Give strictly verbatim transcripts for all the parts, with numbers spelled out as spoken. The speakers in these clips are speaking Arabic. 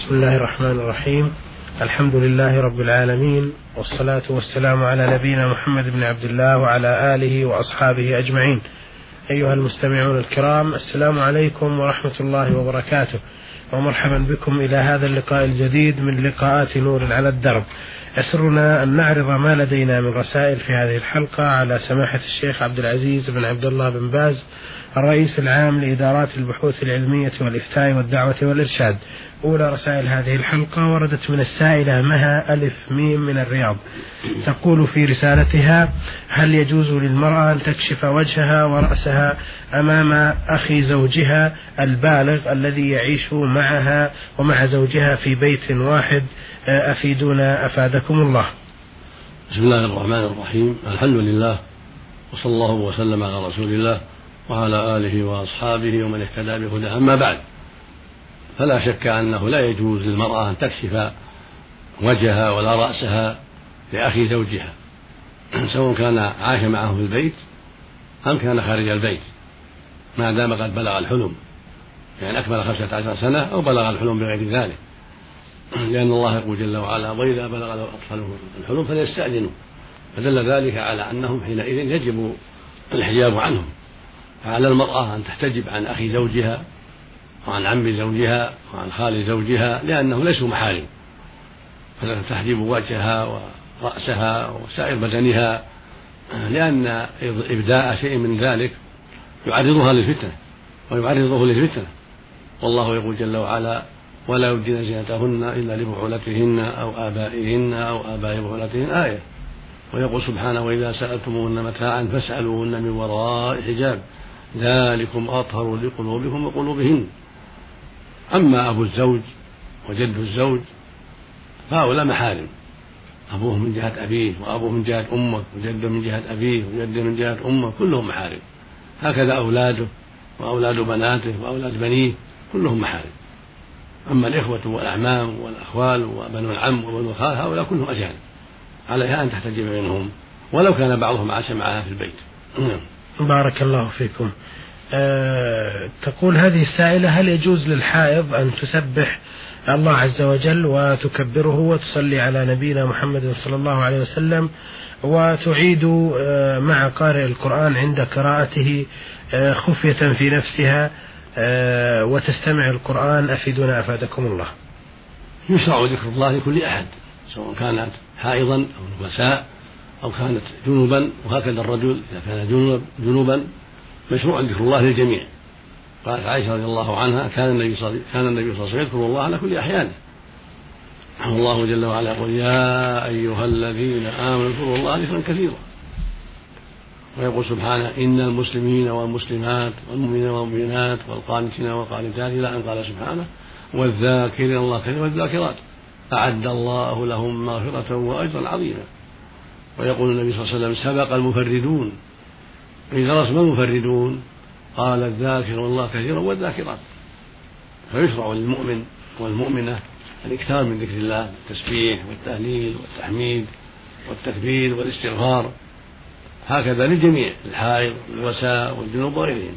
بسم الله الرحمن الرحيم. الحمد لله رب العالمين، والصلاة والسلام على نبينا محمد بن عبد الله وعلى آله وأصحابه أجمعين. أيها المستمعون الكرام، السلام عليكم ورحمة الله وبركاته، ومرحبا بكم إلى هذا اللقاء الجديد من لقاءات نور على الدرب. يسرنا أن نعرض ما لدينا من رسائل في هذه الحلقة على سماحة الشيخ عبد العزيز بن عبد الله بن باز، الرئيس العام لإدارات البحوث العلمية والإفتاء والدعوة والإرشاد. أولى رسائل هذه الحلقة وردت من السائلة مها ألف ميم من الرياض، تقول في رسالتها: هل يجوز للمرأة أن تكشف وجهها ورأسها أمام أخي زوجها البالغ الذي يعيش معها ومع زوجها في بيت واحد؟ أفيدونا أفادكم الله. بسم الله الرحمن الرحيم. الحمد لله، وصلى الله وسلم على رسول الله وعلى آله وأصحابه ومن اهتدى بهداه. أما بعد، فلا شك أنه لا يجوز للمرأة أن تكشف وجهها ولا رأسها لأخي زوجها، سواء كان عاش معه في البيت أم كان خارج البيت، ما دام قد بلغ الحلم، يعني أكمل خمسة عشر سنة أو بلغ الحلم بغير ذلك، لأن الله يقول جل وعلا: وإذا بلغ الأطفال الحلم فليستأذنوا، فدل ذلك على أنهم حينئذ يجب الحجاب عنهم. فعلى المرأة أن تحتجب عن أخي زوجها وعن عم زوجها وعن خال زوجها، لأنهم ليسوا محارم، فتحجب وجهها ورأسها وسائر بدنها، لأن إبداء شيء من ذلك يعرضها للفتنة ويعرضه للفتنة. والله يقول جل وعلا: ولا يبدين زينتهن إلا لبعولتهن أو آبائهن أو آباء بعولتهن، آية. ويقول سبحانه: وإذا سألتموهن متاعا فاسألوهن من وراء حجاب ذلكم أطهر لقلوبكم وقلوبهن. أما أبو الزوج وجد الزوج فهؤلاء محارم، أبوه من جهة أبيه وأبوه من جهة أمه وجده من جهة أبيه وجده من جهة أمه، كلهم محارم. هكذا أولاده وأولاد بناته وأولاد بنيه كلهم محارم. أما الإخوة والأعمام والأخوال وبنو العم وبنو الخال هؤلاء كلهم أجانب، عليها أن تحتجب منهم ولو كان بعضهم عاش معها في البيت. بارك الله فيكم. أه تقول هذه السائلة: هل يجوز للحائض أن تسبح الله عز وجل وتكبره وتصلي على نبينا محمد صلى الله عليه وسلم وتعيد أه مع قارئ القرآن عند قراءته أه خفية في نفسها أه وتستمع القرآن؟ أفيدونا أفادكم الله. يشرع ذكر الله لكل أحد، سواء كانت حائضا أو نفساء أو كانت جنوبا، وهكذا الرجل إذا كان جنوب جنوبا مشروع ذكر الله للجميع. قالت عائشة رضي الله عنها: كان النبي صلى كان النبي صلى الله عليه وسلم يذكر الله على كل أحيانه. الله جل وعلا يقول: يا أيها الذين آمنوا اذكروا الله ذكرا كثيرا. ويقول سبحانه: إن المسلمين والمسلمات والمؤمنين والمؤمنات والقانتين والقانتات، إلى أن قال سبحانه: والذاكرين الله كثيرا والذاكرات أعد الله لهم مغفرة وأجرا عظيما. ويقول النبي صلى الله عليه وسلم: سبق المفردون. إذا رسم المفردون قال: الذاكرون الله كثيرا والذاكرات. فيشرع للمؤمن والمؤمنة الإكثار من ذكر الله، التسبيح والتهليل والتحميد والتكبير والاستغفار، هكذا للجميع، الحائض والوساء والجنوب وغيرهم.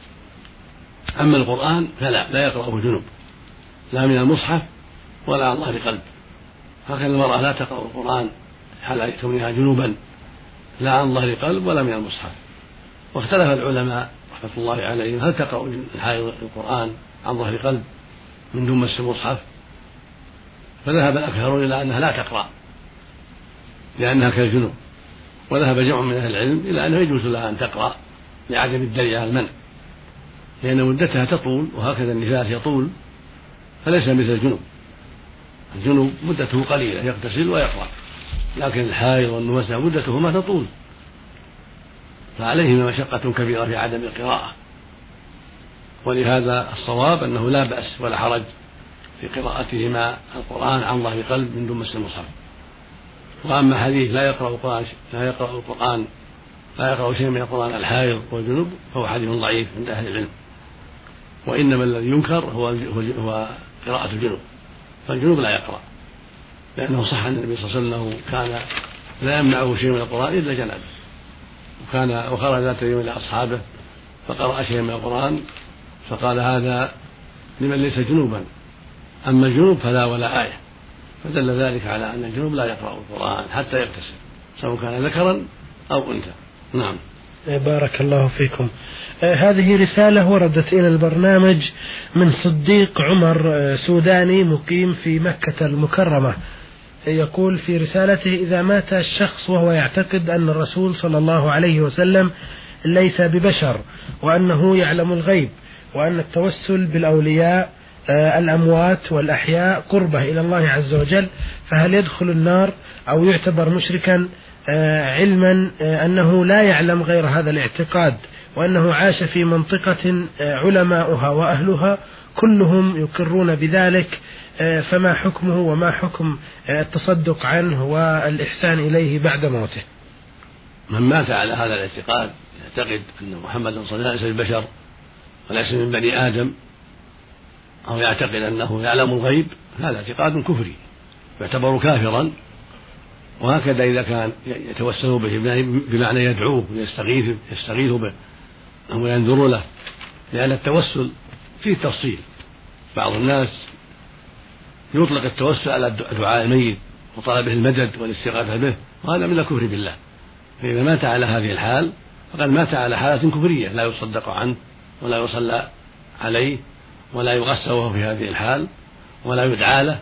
أما القرآن فلا لا يقرأه جنوب، لا من المصحف ولا عن ظهر قلب. هكذا المرأة لا تقرأ القرآن حال كونها جنوبا، لا عن ظهر قلب ولا من المصحف. واختلف العلماء رحمة الله عليهم: هل تقرأ الحائض القرآن عن ظهر قلب من دون مس المصحف؟ فذهب الأكثرون إلى أنها لا تقرأ لأنها كالجنوب، وذهب جمع من أهل العلم إلى أنه يجوز لها أن تقرأ لعدم الدليل على المنع، لأن مدتها تطول، وهكذا النفاس يطول، فليس مثل الجنوب. الجنوب مدته قليلة يغتسل ويقرأ، لكن الحائض والنفساء مدتهما تطول، فعليهما مشقة كبيرة في عدم القراءة. ولهذا الصواب أنه لا بأس ولا حرج في قراءتهما القرآن عن ظهر قلب من دون مس المصحف. وأما حديث لا يقرأ القرآن لا يقرأ القرآن لا يقرأ شيء من القرآن الحائض والجنوب فهو حديث ضعيف عند أهل العلم، وإنما الذي ينكر هو هو قراءة الجنوب، فالجنوب لا يقرأ، لأنه صح أن النبي صلى الله عليه وسلم كان لا يمنعه شيء من القرآن إلا جنابه، وكان وخرج ذات يوم إلى أصحابه فقرأ شيئا من القرآن فقال: هذا لمن ليس جنوبا، أما الجنوب فلا ولا آية، فدل ذلك على أن الجنوب لا يقرأ القرآن حتى يغتسل سواء كان ذكرا أو أنثى. نعم. بارك الله فيكم. هذه رسالة وردت إلى البرنامج من صديق عمر سوداني مقيم في مكة المكرمة. يقول في رسالته: إذا مات الشخص وهو يعتقد أن الرسول صلى الله عليه وسلم ليس ببشر وأنه يعلم الغيب وأن التوسل بالأولياء الأموات والأحياء قربة إلى الله عز وجل، فهل يدخل النار أو يعتبر مشركا علما أنه لا يعلم غير هذا الاعتقاد وأنه عاش في منطقة علماؤها وأهلها كلهم يقرون بذلك، فما حكمه وما حكم التصدق عنه والإحسان إليه بعد موته؟ من مات على هذا الاعتقاد يعتقد أن محمد صلى الله عليه وسلم ليس بشر وليس من بني آدم، أو يعتقد أنه يعلم الغيب، هذا اعتقاد كفري يعتبر كافرا. وهكذا إذا كان يتوسل به بمعنى يدعوه ويستغيث يستغيث به أو ينذر له، لأن التوسل فيه تفصيل. بعض الناس يطلق التوسل على دعاء الميت وطلبه المدد والاستغاثة به، وهذا من الكفر بالله. فإذا مات على هذه الحال فقد مات على حالة كفرية، لا يصدق عنه ولا يصلى عليه ولا يغسل وهو في هذه الحال ولا يدعى له.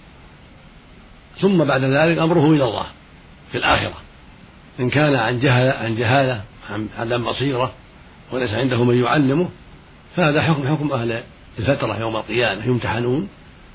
ثم بعد ذلك أمره إلى الله في الآخرة، إن كان عن جهالة عن جهالة عن عدم بصيرة وليس عنده من يعلمه، فهذا حكم حكم أهل الفترة يوم القيامة، يمتحنون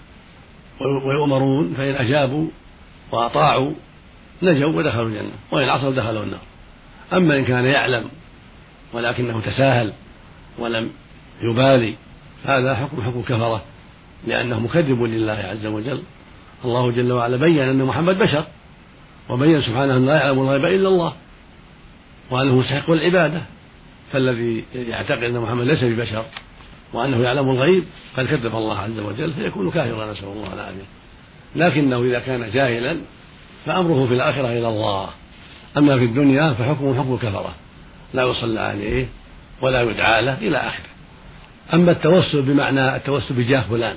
ويؤمرون، فإن أجابوا وأطاعوا نجوا ودخلوا الجنة، وإن عصوا دخلوا النار. أما إن كان يعلم ولكنه تساهل ولم يبالي، هذا حكم حكم كفرة، لأنه مكذب لله عز وجل. الله جل وعلا بين أن محمد بشر، وبين سبحانه أن لا يعلم الغيب إلا الله وأنه مستحق العبادة، فالذي يعتقد أن محمد ليس ببشر وأنه يعلم الغيب قد كذب الله عز وجل، فيكون كافرا، نسأل الله العافية. لكنه إذا كان جاهلا فأمره في الآخرة إلى الله، أما في الدنيا فحكمه حكم كفرة، لا يصلى عليه ولا يدعى له إلى آخره. أما التوسل بمعنى التوسل بجاه فلان،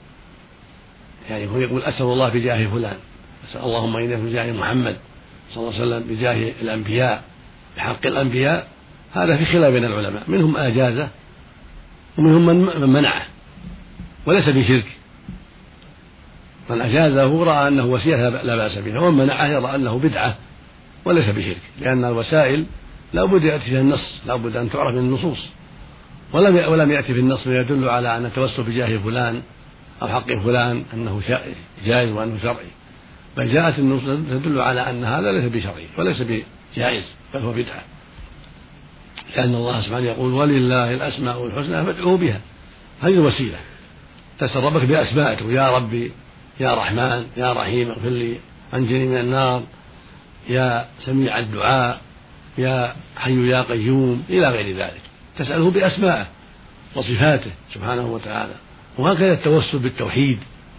يعني هو يقول أسأل الله بجاه فلان، أسأل اللهم إني بجاه محمد صلى الله عليه وسلم بجاه الأنبياء بحق الأنبياء، هذا في خلاف بين العلماء، منهم أجازه ومنهم من منعه وليس بشرك. من أجازه رأى أنه وسيلة لا بأس بها، ومن منعه يرى أنه بدعة وليس بشرك، لأن الوسائل لا بد يأتي فيها النص، لا بد أن تعرف من النصوص، ولم ولم يأتي في النص ما يدل على أن التوسل بجاه فلان أو حق فلان أنه جائز وأنه شرعي، بل جاءت النصوص تدل على أن هذا ليس بشرعي وليس بجائز بل هو بدعة، لأن الله سبحانه يقول ولله الأسماء الحسنى فادعوه بها. هذه الوسيلة تسأل ربك بأسمائه، يا ربي يا رحمن يا رحيم اغفر لي أنجني من النار، يا سميع الدعاء، يا حي يا قيوم، إلى غير ذلك، تسأله بأسمائه وصفاته سبحانه وتعالى. وهكذا التوسل بالتوحيد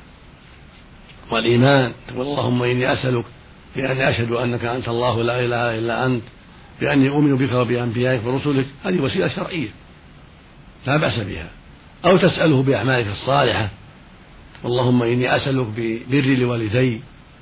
والإيمان، تقول اللهم إني أسألك بأني أشهد أنك أنت الله لا إله إلا أنت، بأني أؤمن بك وبأنبيائك ورسلك، هذه وسيلة شرعية لا بأس بها. أو تسأله بأعمالك الصالحة، اللهم إني أسألك ببري لوالدي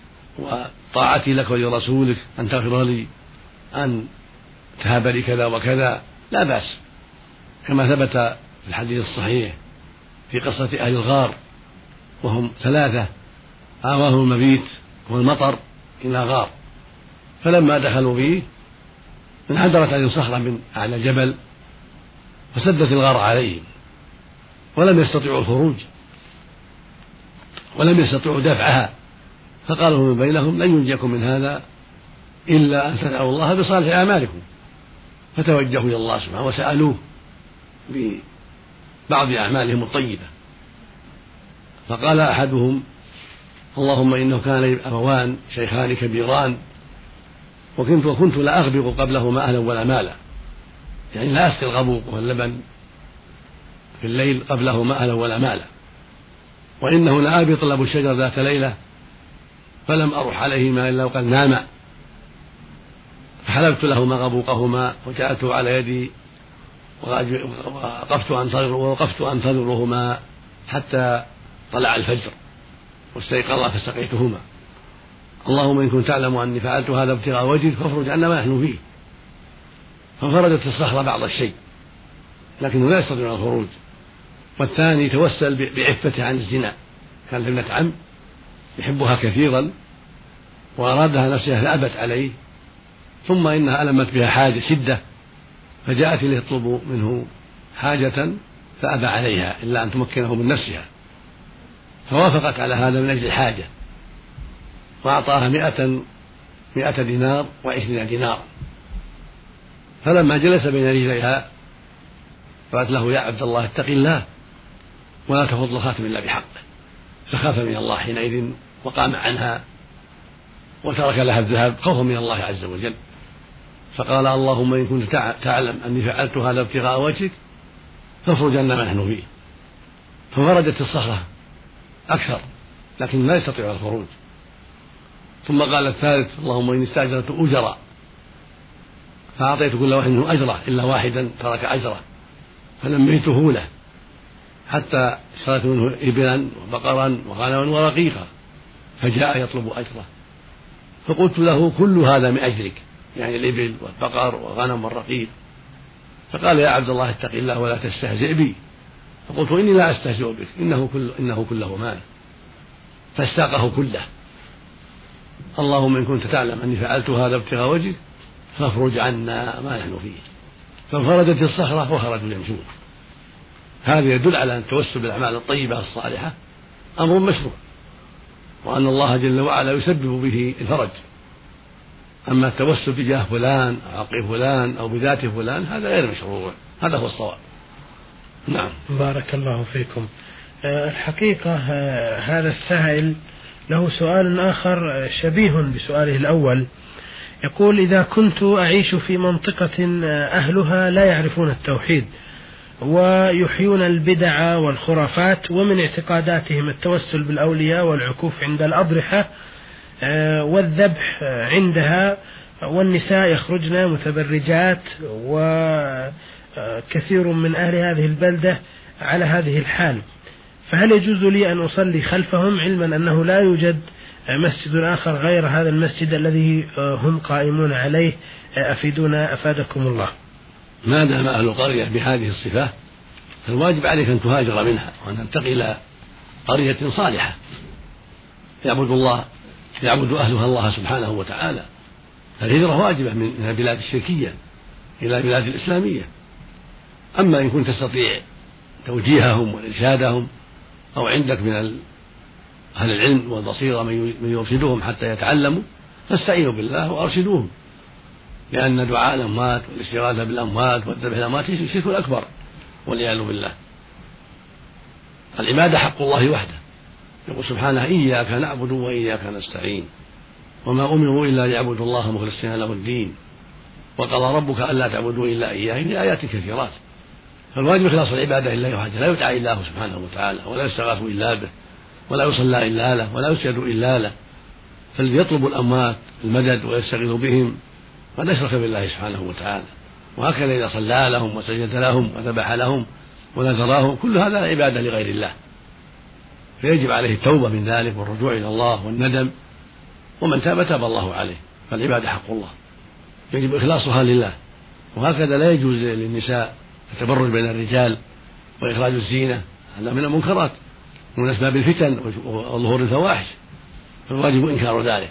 وطاعتي لك ولرسولك أن تغفر لي، أن تهب لي كذا وكذا، لا بأس، كما ثبت في الحديث الصحيح في قصة أهل الغار وهم ثلاثة آواهم المبيت والمطر إلى غار، فلما دخلوا فيه انحدرت عليهم صخرة من أعلى الجبل فسدت الغار عليهم ولم يستطيعوا الخروج ولم يستطيعوا دفعها، فقالوا من بينهم لن ينجيكم من هذا إلا أن تدعوا الله بصالح أعمالكم، فتوجهوا إلى الله سبحانه وسألوه ببعض أعمالهم الطيبة، فقال أحدهم اللهم إنه كان لي أبوان شيخان كبيران وكنت وكنت لا أغبق قبلهما أهلا ولا مالا، يعني لا أسقي الغبوق واللبن في الليل قبلهما أهلا ولا مالا، وإنه لآبي طلب الشجر ذات ليلة فلم أروح عليهما إلا وقد ناما، فحلبت لهما غبوقهما وجعلته على يدي ووقفت أنتظر ووقفت أنتظرهما حتى طلع الفجر، واستيقظا فسقيتهما. اللهم إن كنت تعلم أني فعلت هذا ابتغاء وجهك فاخرج عنا ما نحن فيه. فانفردت الصخرة بعض الشيء لكنه لا يستطيع الخروج. والثاني توسل بعفته عن الزنا، كانت ابنة عم يحبها كثيرا وأرادها نفسها فأبت عليه، ثم إنها ألمت بها حاجة شدة فجاءت إليه تطلب منه حاجة فأبى عليها إلا أن تمكنه من نفسها، فوافقت على هذا من أجل الحاجة وأعطاها مئة مئة دينار وعشرين دينار. فلما جلس بين رجليها قالت له: يا عبد الله اتق الله ولا تفض الخاتم إلا بحقه. فخاف من الله حينئذ وقام عنها وترك لها الذهب خوفا من الله عز وجل. فقال: اللهم إن كنت تعلم أني فعلت هذا ابتغاء وجهك فاخرج عنا ما نحن فيه. ففرجت الصخرة أكثر لكن لا يستطيع الخروج. ثم قال الثالث: اللهم إني استأجرت أجرا فأعطيت كل واحد منهم أجره إلا واحدا ترك أجره فنميته له حتى اشتريت منه إبلا وبقرا وغنما ورقيقا فجاء يطلب أجره. فقلت له: كل هذا من أجرك، يعني الإبل والبقر والغنم والرقيق. فقال: يا عبد الله اتق الله ولا تستهزئ بي. فقلت: إني لا أستهزئ بك، إنه, كل إنه كله مال. فاستاقه كله. اللهم إن كنت تعلم أني فعلت هذا ابتغاء وجهك فاخرج عنا ما نحن فيه. فانفردت الصخرة وخرجوا يمشون. هذا يدل على أن التوسل بالأعمال الطيبة الصالحة أمر مشروع، وأن الله جل وعلا يسبب به الفرج. أما التوسل بجاه فلان أو عقل فلان أو بذات فلان هذا غير مشروع، هذا هو الصواب. نعم. بارك الله فيكم. الحقيقة هذا السائل له سؤال آخر شبيه بسؤاله الأول، يقول: إذا كنت أعيش في منطقة أهلها لا يعرفون التوحيد ويحيون البدع والخرافات، ومن اعتقاداتهم التوسل بالأولياء والعكوف عند الأضرحة والذبح عندها، والنساء يخرجن متبرجات، وكثير من أهل هذه البلدة على هذه الحال، فهل يجوز لي أن أصلي خلفهم علما أنه لا يوجد مسجد آخر غير هذا المسجد الذي هم قائمون عليه؟ أفيدونا أفادكم الله. ما دام أهل القرية بهذه الصفة فالواجب عليك أن تهاجر منها وأن تنتقل إلى قرية صالحة يعبد الله يعبد أهلها الله سبحانه وتعالى. فالهجرة واجبة من البلاد الشركية إلى البلاد الإسلامية. أما إن كنت تستطيع توجيههم وإرشادهم أو عندك من أهل العلم والبصيرة من يرشدهم حتى يتعلموا فاستعينوا بالله وأرشدوهم، لأن دعاء الأموات والاستغاثة بالأموات والذبح الأموات شرك أكبر والعياذ بالله. العبادة حق الله وحده، يقول سبحانه: إياك نعبد وإياك نستعين وما أمروا إلا ليعبدوا الله مخلصين له الدين وقضى ربك ألا تعبدوا إلا إياه في آيات كثيرات. فالواجب إخلاص العبادة لله وحده، لا يدعى إلا هو سبحانه وتعالى، ولا يستغاث إلا به، ولا يصلى إلا له، ولا يسجد إلا له. فالذي يطلب الأموات المدد ويستغيث بهم قد أشرك بالله سبحانه وتعالى. وهكذا إذا صلى لهم وسجد لهم وذبح لهم ونذراهم كل هذا عبادة لغير الله، فيجب عليه التوبة من ذلك والرجوع إلى الله والندم، ومن تاب تاب الله عليه. فالعبادة حق الله يجب إخلاصها لله. وهكذا لا يجوز للنساء التبرج بين الرجال وإخراج الزينة، هذا من المنكرات ومن أسباب الفتن وظهور الفواحش، فالواجب إنكار ذلك.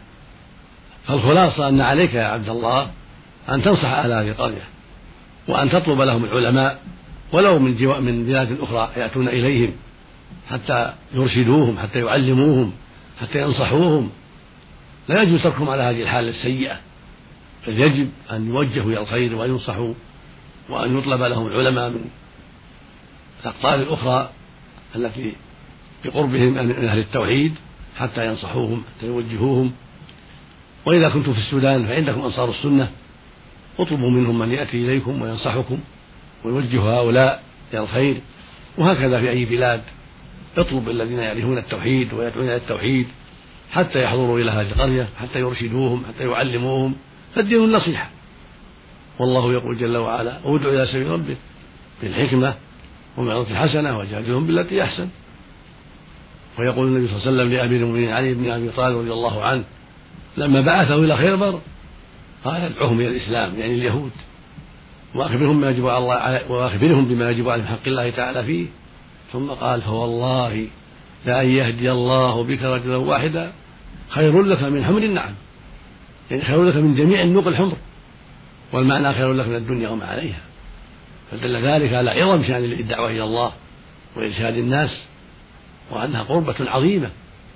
فالخلاصة أن عليك يا عبد الله أن تنصح أهل هذه القرية وأن تطلب لهم العلماء ولو من جوا من بلاد أخرى يأتون إليهم حتى يرشدوهم، حتى يعلموهم، حتى ينصحوهم. لا يجوز تركهم على هذه الحالة السيئة، بل يجب أن يوجهوا إلى الخير وينصحوا، وأن يطلب لهم العلماء من الأقطار الأخرى التي بقربهم من أهل التوحيد حتى ينصحوهم، حتى يوجهوهم. وإذا كنتم في السودان فعندكم أنصار السنة، اطلبوا منهم من يأتي إليكم وينصحكم ويوجه هؤلاء إلى الخير. وهكذا في أي بلاد اطلب الذين يعرفون التوحيد ويدعون إلى التوحيد حتى يحضروا إلى هذه القرية، حتى يرشدوهم، حتى يعلموهم. فالدين النصيحة، والله يقول جل وعلا: ادع إلى سبيل ربك بالحكمة والموعظة الحسنة وجادلهم بالتي أحسن. ويقول النبي صلى الله عليه وسلم لأمير المؤمنين علي بن أبي طالب رضي الله عنه لما بعثه إلى خيبر قال ادعوهم إلى الإسلام يعني اليهود وأخبرهم بما يجب على الله وأخبرهم بما يجب على حق الله تعالى فيه، ثم قال فوالله لأن يهدي الله بك رجلا واحدا خير لك من حمر النعم، يعني خير لك من جميع النوق الحمر، والمعنى خير لك من الدنيا وما عليها. فدل ذلك على عظم شأن الدعوة إلى الله وإرشاد الناس وأنها قربة عظيمة.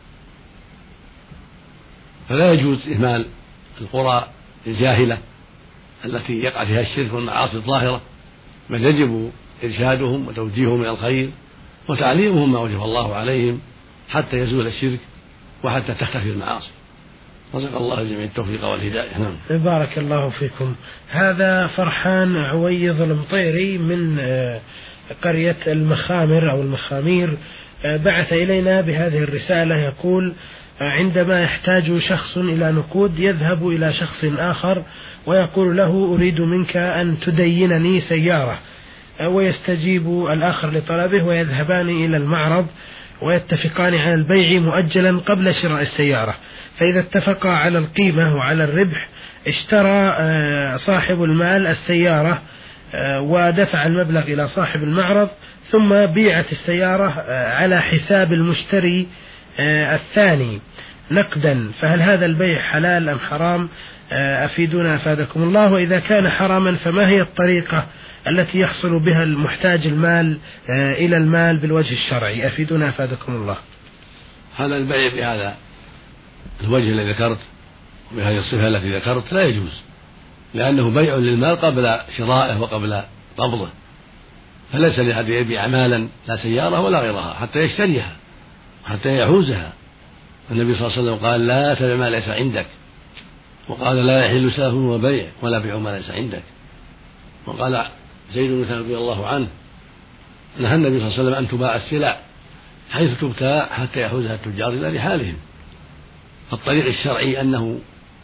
فلا يجوز إهمال القرى الجاهلة التي يقع فيها الشرك والمعاصي الظاهرة، بل يجب إرشادهم وتوجيههم إلى الخير وتعليمهم ما وجب الله عليهم حتى يزول الشرك وحتى تختفي المعاصي. رزق الله الجميع التوفيق والهداية. نعم. بارك الله فيكم. هذا فرحان عويض المطيري من قرية المخامر أو المخامير بعث إلينا بهذه الرسالة، يقول عندما يحتاج شخص إلى نقود يذهب إلى شخص آخر ويقول له أريد منك أن تدينني سيارة، ويستجيب الآخر لطلبه ويذهبان إلى المعرض ويتفقان على البيع مؤجلا قبل شراء السيارة، فإذا اتفقا على القيمة وعلى الربح اشترى صاحب المال السيارة ودفع المبلغ إلى صاحب المعرض، ثم بيعت السيارة على حساب المشتري الثاني نقدا، فهل هذا البيع حلال أم حرام؟ أفيدونا أفادكم الله، وإذا كان حراما فما هي الطريقة التي يحصل بها المحتاج المال إلى المال بالوجه الشرعي؟ أفيدونا أفادكم الله. هذا البيع بهذا الوجه الذي ذكرت وبهذه الصفة التي ذكرت لا يجوز، لأنه بيع للمال قبل شرائه وقبل قبضه، فليس لأحد يبيع مالا لا سيارة ولا غيرها حتى يشتريها حتى يحوزها. النبي صلى الله عليه وسلم قال لا تبع ما ليس عندك، وقال لا يحل سلف وبيع ولا بيع ما ليس عندك، وقال زيد بن ثابت رضي الله عنه نهى النبي صلى الله عليه وسلم أن تباع السلع حيث تبتاع حتى يحوزها التجار إلى رحالهم. فالطريق الشرعي أنه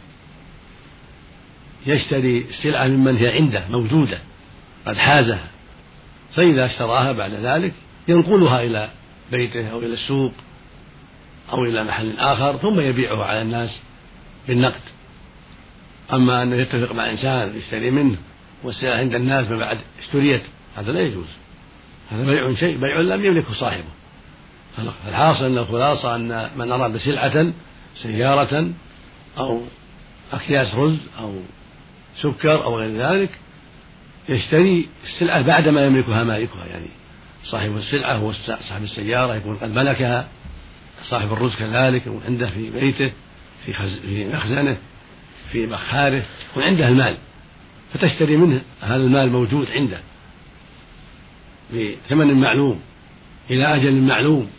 يشتري السلعة ممن هي عنده موجودة قد حازها، فإذا اشتراها بعد ذلك ينقلها إلى بيته أو إلى السوق أو إلى محل آخر ثم يبيعه على الناس بالنقد. أما أنه يتفق مع إنسان يشتري منه والسلعة عند الناس ما بعد اشتريت، هذا لا يجوز، هذا بيع شيء بيع لم يملكه صاحبه. الحاصل أن الخلاصة أن من أراد سلعة سيارة أو أكياس رز أو سكر أو غير ذلك يشتري السلعة بعدما يملكها مالكها، يعني صاحب السلعة هو صاحب السيارة يكون قد ملكها، صاحب الرز كذلك يكون عنده في بيته في, في مخزنه في مخاره يكون عنده المال، فتشتري منه هذا المال موجود عنده بثمن معلوم إلى أجل معلوم،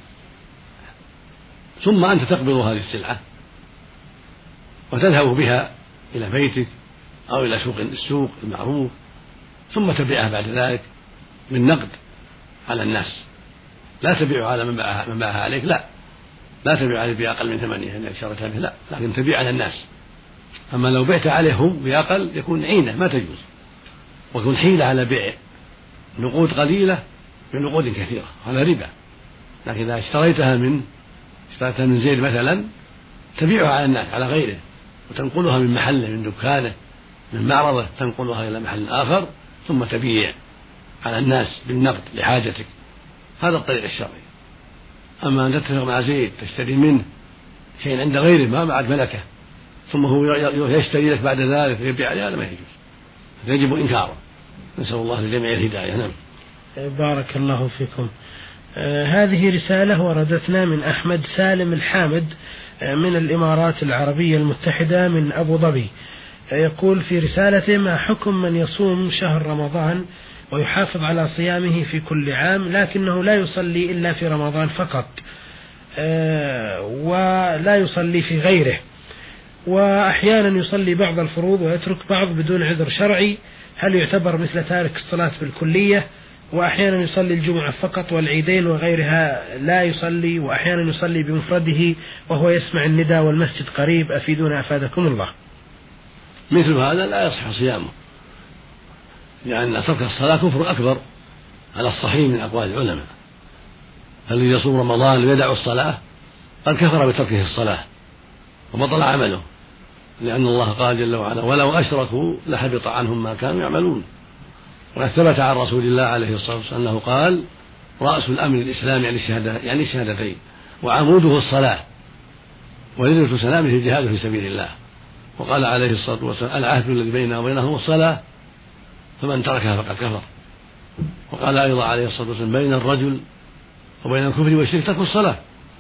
ثم أنت تقبض هذه السلعة وتذهب بها إلى بيتك أو إلى سوق السوق المعروف، ثم تبيعها بعد ذلك بالنقد على الناس، لا تبيع على من باعها من باعها عليك، لا لا تبيع عليه بأقل من ثمانية إنك شريتها به، لا، لكن تبيع على الناس. أما لو بعت عليهم بأقل يكون عينة ما تجوز، ويكون حيلة على بيع نقود قليلة بنقود كثيرة، هذا ربا. لكن إذا اشتريتها من اشتريتها من زيد مثلا تبيعها على الناس على غيره وتنقلها من محله من دكانه من معرضه تنقلها إلى محل آخر ثم تبيع على الناس بالنقد لحاجتك، هذا الطريق الشرعي. أما أن تتفق مع زيد تشتري منه شيء عند غيره ما بعد ملكه ثم هو يشتري لك بعد ذلك ويبيع عليه، هذا ما يجوز، يجب إنكاره. نسأل الله للجميع الهداية. نعم. بارك الله فيكم. آه هذه رسالة وردتنا من أحمد سالم الحامد آه من الإمارات العربية المتحدة من أبو ظبي. آه يقول في رسالته: ما حكم من يصوم شهر رمضان ويحافظ على صيامه في كل عام لكنه لا يصلي إلا في رمضان فقط آه ولا يصلي في غيره، وأحيانا يصلي بعض الفروض ويترك بعض بدون عذر شرعي، هل يعتبر مثل تارك الصلاة بالكلية؟ وأحيانا يصلي الجمعة فقط والعيدين وغيرها لا يصلي، وأحيانا يصلي بمفرده وهو يسمع النداء والمسجد قريب، أفيدونا أفادكم الله. مثل هذا لا يصح صيامه، لأن ترك الصلاة كفر أكبر على الصحيح من أقوال العلماء. الذي يصوم رمضان ويدع الصلاة قد كفر بتركه الصلاة وبطل عمله، لأن الله قال جل وعلا ولو أشركوا لحبط عنهم ما كانوا يعملون. وقد ثبت عن رسول الله عليه الصلاة والسلام أنه قال رأس الأمر الإسلام يعني الشهادة يعني الشهادتين وعموده الصلاة وليلة سلامه الجهاد في سبيل الله. وقال عليه الصلاة والسلام العهد الذي بيننا وبينهم الصلاة فمن تركها فقد كفر. وقال أيضا عليه الصلاة والسلام بين الرجل وبين الكفر والشرك ترك الصلاة.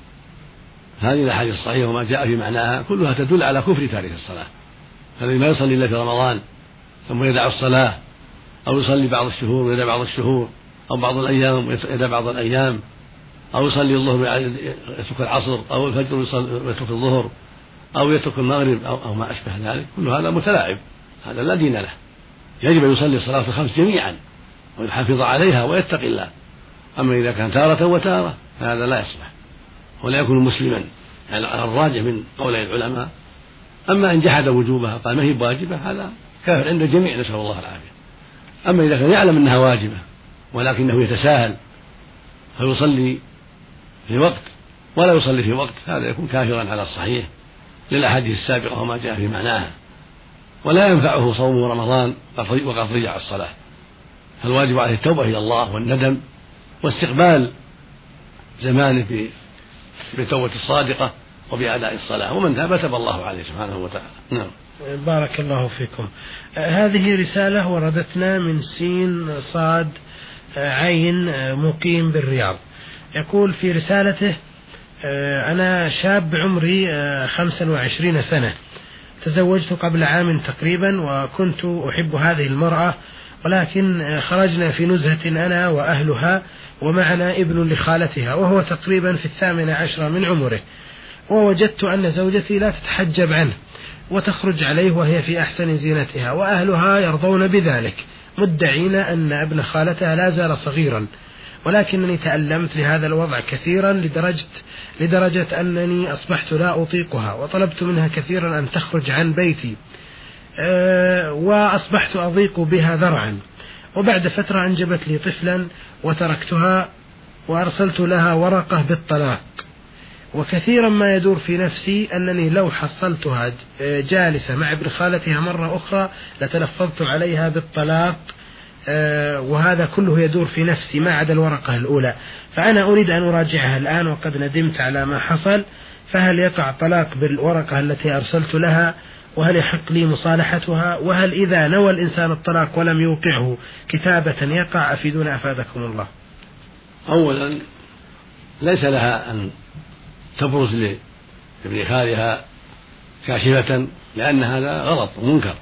هذه الأحاديث الصحيحة وما جاء في معناها كلها تدل على كفر تارك الصلاة. الذي ما يصلي إلا في رمضان ثم يدع الصلاة، أو يصلي بعض الشهور ويدع بعض الشهور، أو بعض الأيام ويدع بعض الأيام، أو يصلي الظهر يترك العصر، أو الفجر ويترك الظهر، أو يترك المغرب أو, أو ما أشبه ذلك، كل هذا متلاعب، هذا لا دين له. يجب أن يصلي الصلاة الخمس جميعا ويحافظ عليها ويتقي الله. أما إذا كان تارة وتارة فهذا لا يصلح ولا يكون مسلما يعني على الراجح من قولي العلماء. أما إن جحد وجوبها قال ما هي واجبة هذا كافر عند الجميع، نسأل الله العافية. أما إذا كان يعلم أنها واجبة ولكنه يتساهل فيصلي في وقت ولا يصلي في وقت هذا يكون كافرا على الصحيح للأحاديث السابقة وما جاء في معناها، ولا ينفعه صوم رمضان وقد ضيع الصلاة. فالواجب عليه التوبة إلى الله والندم واستقبال زمانه بالتوبة الصادقة وبأداء الصلاة، ومن تاب تاب الله عليه سبحانه وتعالى. نعم. بارك الله فيكم. هذه رسالة وردتنا من سين صاد عين مقيم بالرياض. يقول في رسالته أنا شاب عمري خمسة وعشرين سنة، تزوجت قبل عام تقريبا وكنت أحب هذه المرأة، ولكن خرجنا في نزهة أنا وأهلها ومعنا ابن لخالتها وهو تقريبا في الثامنة عشرة من عمره، ووجدت أن زوجتي لا تتحجب عنه وتخرج عليه وهي في أحسن زينتها، وأهلها يرضون بذلك مدعين أن ابن خالتها لا زال صغيرا، ولكنني تألمت لهذا الوضع كثيرا لدرجة, لدرجة أنني أصبحت لا أطيقها، وطلبت منها كثيرا أن تخرج عن بيتي أه وأصبحت أضيق بها ذرعا. وبعد فترة أنجبت لي طفلا وتركتها وأرسلت لها ورقة بالطلاق، وكثيرا ما يدور في نفسي أنني لو حصلتها جالسة مع ابن خالتها مرة أخرى لتلفظت عليها بالطلاق، وهذا كله يدور في نفسي ما عدا الورقة الأولى، فأنا أريد أن أراجعها الآن وقد ندمت على ما حصل، فهل يقع طلاق بالورقة التي أرسلت لها؟ وهل يحق لي مصالحتها؟ وهل إذا نوى الإنسان الطلاق ولم يوقعه كتابة يقع؟ أفيدونا أفادكم الله. أولا ليس لها أن تبرز لابن خالها كاشفة، لأن هذا غلط ومنكر،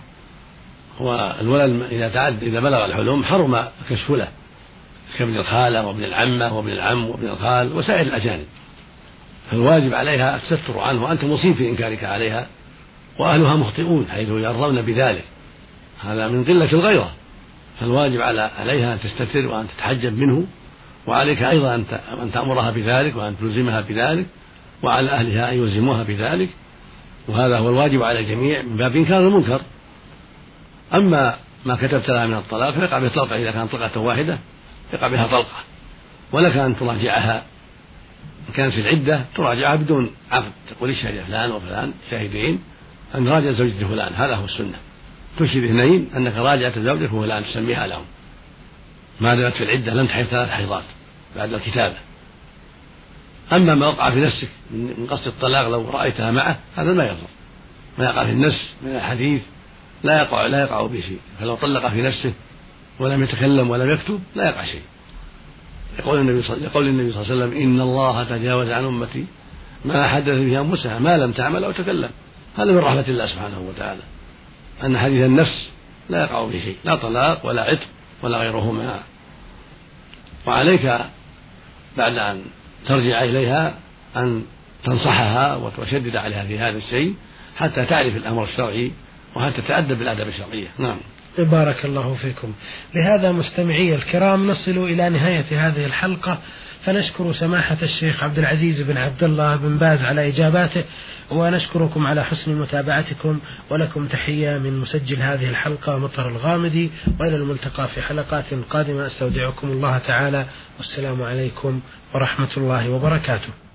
والولد إذا تعد إذا بلغ الحلم حرم كشف له كابن الخالة وابن العمة وابن العم وابن الخال وسائر الأجانب، فالواجب عليها التستر عنه وأنت مصيب في إنكارك عليها، وأهلها مخطئون حيث يرضون بذلك، هذا من قلة الغيرة، فالواجب على عليها أن تستتر وأن تتحجب منه، وعليك أيضا أن تأمرها بذلك وأن تلزمها بذلك، وعلى أهلها أن يلزموها بذلك، وهذا هو الواجب على الجميع من باب إنكار المنكر. أما ما كتبت لها من الطلاق فيقع بها طلقة، إذا كانت طلقة واحدة يقع بها طلقة، ولك أن تراجعها إن كانت في العدة تراجعها بدون عقد، تقول الشهادة فلان وفلان شاهدين أن راجع زوجة فلان، هذا هو السنة، تشهد اثنين أنك راجعت زوجك فلان تسميها لهم ما دامت في العدة لم تحيض ثلاث حيضات بعد الكتابة. أما ما وقع في نفسك من قصد الطلاق لو رأيتها معه هذا ما يضر، ما يقع في النفس من الحديث لا يقع لا يقع به شيء، فلو طلق في نفسه ولم يتكلم ولم يكتب لا يقع شيء. يقول النبي صلى الله عليه وسلم إن الله تجاوز عن أمتي ما حدث به أنفسها ما لم تعمل أو تكلم، هذا من رحمة الله سبحانه وتعالى، أن حديث النفس لا يقع به شيء، لا طلاق ولا عتق ولا غيرهما. وعليك بعد أن ترجع إليها أن تنصحها وتشدد عليها في هذا الشيء حتى تعرف الأمر الشرعي وحتى تتأدب بالآداب الشرعية. نعم. بارك الله فيكم. لهذا مستمعي الكرام نصل إلى نهاية هذه الحلقة، فنشكر سماحة الشيخ عبد العزيز بن عبد الله بن باز على إجاباته، ونشكركم على حسن متابعتكم، ولكم تحية من مسجل هذه الحلقة مطر الغامدي، وإلى الملتقى في حلقات قادمة، أستودعكم الله تعالى، والسلام عليكم ورحمة الله وبركاته.